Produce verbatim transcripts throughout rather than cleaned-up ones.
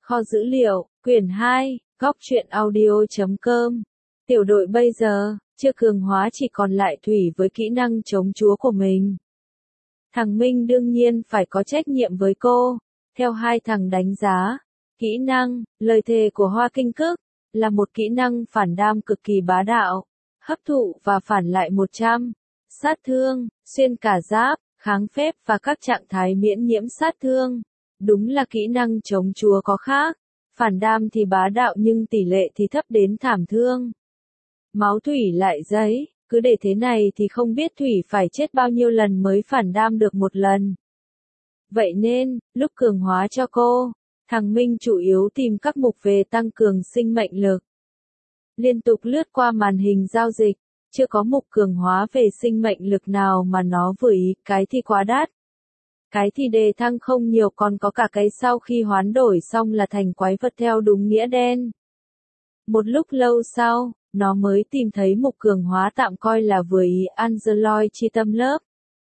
Kho dữ liệu, quyển hai, góc truyện audio chấm com. Tiểu đội bây giờ, chưa cường hóa chỉ còn lại Thủy với kỹ năng chống chúa của mình. Thằng Minh đương nhiên phải có trách nhiệm với cô. Theo hai thằng đánh giá, kỹ năng, lời thề của Hoa Kinh Cức, là một kỹ năng phản đam cực kỳ bá đạo, hấp thụ và phản lại một trăm, sát thương, xuyên cả giáp, kháng phép và các trạng thái miễn nhiễm sát thương. Đúng là kỹ năng chống chúa có khác, phản đam thì bá đạo nhưng tỷ lệ thì thấp đến thảm thương. Máu Thủy lại giấy, cứ để thế này thì không biết Thủy phải chết bao nhiêu lần mới phản đam được một lần. Vậy nên, lúc cường hóa cho cô, thằng Minh chủ yếu tìm các mục về tăng cường sinh mệnh lực. Liên tục lướt qua màn hình giao dịch, chưa có mục cường hóa về sinh mệnh lực nào mà nó vừa ý, cái thì quá đắt. Cái thì đề thăng không nhiều, còn có cả cái sau khi hoán đổi xong là thành quái vật theo đúng nghĩa đen. Một lúc lâu sau, nó mới tìm thấy mục cường hóa tạm coi là vừa ý, Angeloid chi tâm lớp.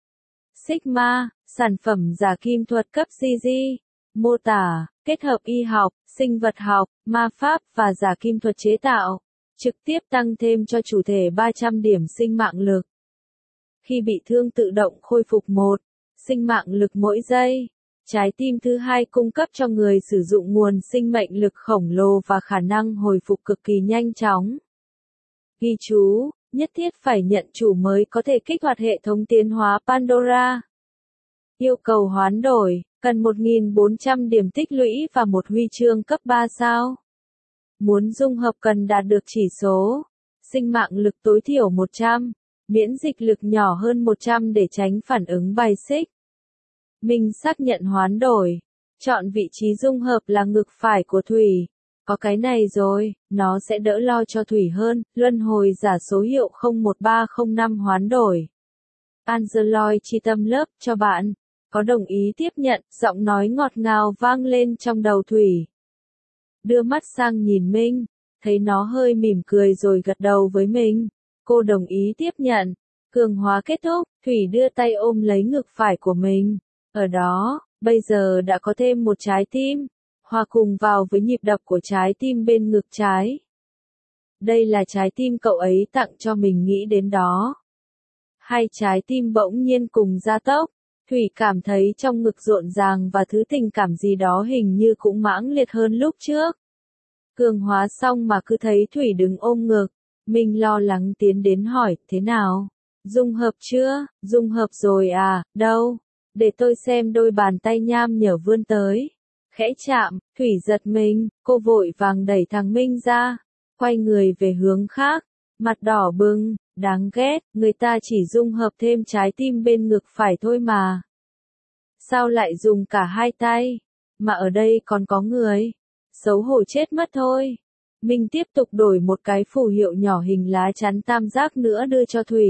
Sigma, sản phẩm giả kim thuật cấp giê giê, mô tả, kết hợp y học, sinh vật học, ma pháp và giả kim thuật chế tạo, trực tiếp tăng thêm cho chủ thể ba trăm điểm sinh mạng lực. Khi bị thương tự động khôi phục một sinh mạng lực mỗi giây. Trái tim thứ hai cung cấp cho người sử dụng nguồn sinh mệnh lực khổng lồ và khả năng hồi phục cực kỳ nhanh chóng. Ghi chú, nhất thiết phải nhận chủ mới có thể kích hoạt hệ thống tiến hóa Pandora. Yêu cầu hoán đổi, cần một nghìn bốn trăm điểm tích lũy và một huy chương cấp ba sao. Muốn dung hợp cần đạt được chỉ số sinh mạng lực tối thiểu một trăm, miễn dịch lực nhỏ hơn một trăm để tránh phản ứng bài xích. Mình xác nhận hoán đổi, chọn vị trí dung hợp là ngực phải của Thủy. Có cái này rồi, nó sẽ đỡ lo cho Thủy hơn. Luân hồi giả số hiệu không một ba không năm hoán đổi. Angeloid chi tâm lớp cho bạn. Có đồng ý tiếp nhận, giọng nói ngọt ngào vang lên trong đầu Thủy. Đưa mắt sang nhìn Minh, thấy nó hơi mỉm cười rồi gật đầu với mình. Cô đồng ý tiếp nhận. Cường hóa kết thúc, Thủy đưa tay ôm lấy ngực phải của mình. Ở đó, bây giờ đã có thêm một trái tim, hòa cùng vào với nhịp đập của trái tim bên ngực trái. Đây là trái tim cậu ấy tặng cho mình, nghĩ đến đó. Hai trái tim bỗng nhiên cùng gia tốc, Thủy cảm thấy trong ngực rộn ràng và thứ tình cảm gì đó hình như cũng mãng liệt hơn lúc trước. Cường hóa xong mà cứ thấy Thủy đứng ôm ngực, mình lo lắng tiến đến hỏi, thế nào? Dung hợp chưa? Dung hợp rồi à, đâu? Để tôi xem. Đôi bàn tay nham nhở vươn tới. Khẽ chạm, Thủy giật mình, cô vội vàng đẩy thằng Minh ra, quay người về hướng khác, mặt đỏ bừng, đáng ghét, người ta chỉ dung hợp thêm trái tim bên ngực phải thôi mà. Sao lại dùng cả hai tay, mà ở đây còn có người, xấu hổ chết mất thôi. Minh tiếp tục đổi một cái phù hiệu nhỏ hình lá chắn tam giác nữa đưa cho Thủy.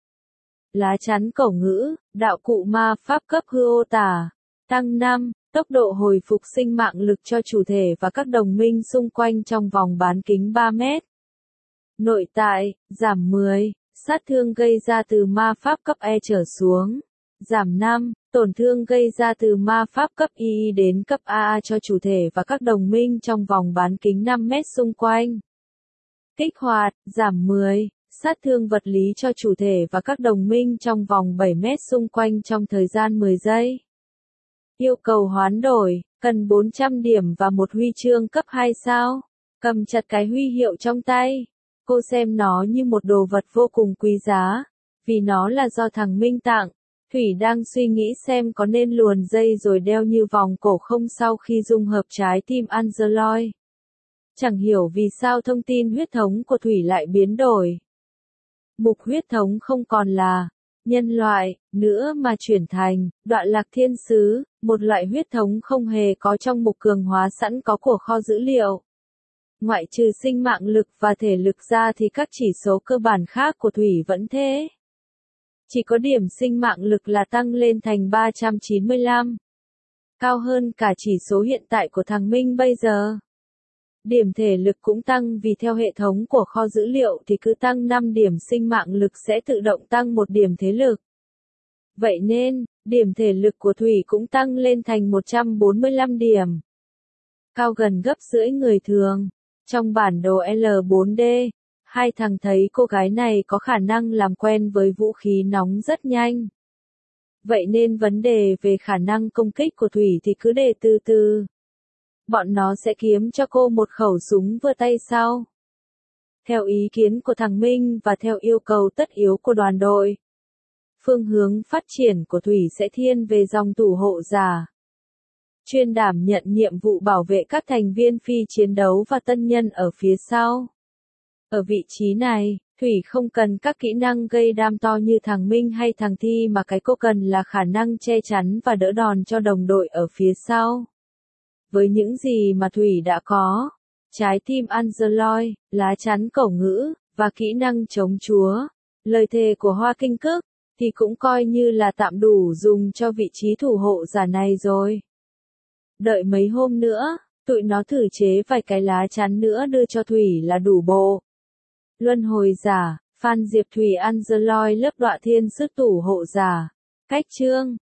Lá chắn cổ ngữ, đạo cụ ma pháp cấp hư ô tả, tăng năm, tốc độ hồi phục sinh mạng lực cho chủ thể và các đồng minh xung quanh trong vòng bán kính ba mét. Nội tại, giảm mười, sát thương gây ra từ ma pháp cấp E trở xuống, giảm năm, tổn thương gây ra từ ma pháp cấp I đến cấp a a cho chủ thể và các đồng minh trong vòng bán kính năm mét xung quanh. Kích hoạt, giảm mười. Sát thương vật lý cho chủ thể và các đồng minh trong vòng bảy mét xung quanh trong thời gian mười giây. Yêu cầu hoán đổi, cần bốn trăm điểm và một huy chương cấp hai sao. Cầm chặt cái huy hiệu trong tay. Cô xem nó như một đồ vật vô cùng quý giá, vì nó là do thằng Minh tặng. Thủy đang suy nghĩ xem có nên luồn dây rồi đeo như vòng cổ không sau khi dung hợp trái tim Angeloid. Chẳng hiểu vì sao thông tin huyết thống của Thủy lại biến đổi. Mục huyết thống không còn là nhân loại nữa mà chuyển thành đoạn lạc thiên sứ, một loại huyết thống không hề có trong mục cường hóa sẵn có của kho dữ liệu. Ngoại trừ sinh mạng lực và thể lực ra thì các chỉ số cơ bản khác của Thủy vẫn thế. Chỉ có điểm sinh mạng lực là tăng lên thành ba trăm chín mươi lăm. Cao hơn cả chỉ số hiện tại của thằng Minh bây giờ. Điểm thể lực cũng tăng vì theo hệ thống của kho dữ liệu thì cứ tăng năm điểm sinh mạng lực sẽ tự động tăng một điểm thế lực. Vậy nên, điểm thể lực của Thủy cũng tăng lên thành một trăm bốn mươi lăm điểm. cao gần gấp rưỡi người thường. Trong bản đồ L bốn D, hai thằng thấy cô gái này có khả năng làm quen với vũ khí nóng rất nhanh. Vậy nên vấn đề về khả năng công kích của Thủy thì cứ để từ từ. Bọn nó sẽ kiếm cho cô một khẩu súng vừa tay sau. Theo ý kiến của thằng Minh và theo yêu cầu tất yếu của đoàn đội, phương hướng phát triển của Thủy sẽ thiên về dòng thủ hộ giả, chuyên đảm nhận nhiệm vụ bảo vệ các thành viên phi chiến đấu và tân nhân ở phía sau. Ở vị trí này, Thủy không cần các kỹ năng gây đam to như thằng Minh hay thằng Thi mà cái cô cần là khả năng che chắn và đỡ đòn cho đồng đội ở phía sau. Với những gì mà Thủy đã có, trái tim Angeloy, lá chắn cẩu ngữ, và kỹ năng chống chúa, lời thề của Hoa Kinh Cức, thì cũng coi như là tạm đủ dùng cho vị trí thủ hộ giả này rồi. Đợi mấy hôm nữa, tụi nó thử chế vài cái lá chắn nữa đưa cho Thủy là đủ bộ. Luân hồi giả, Phan Diệp Thủy Angeloy lớp đọa thiên sức thủ hộ giả. Cách chương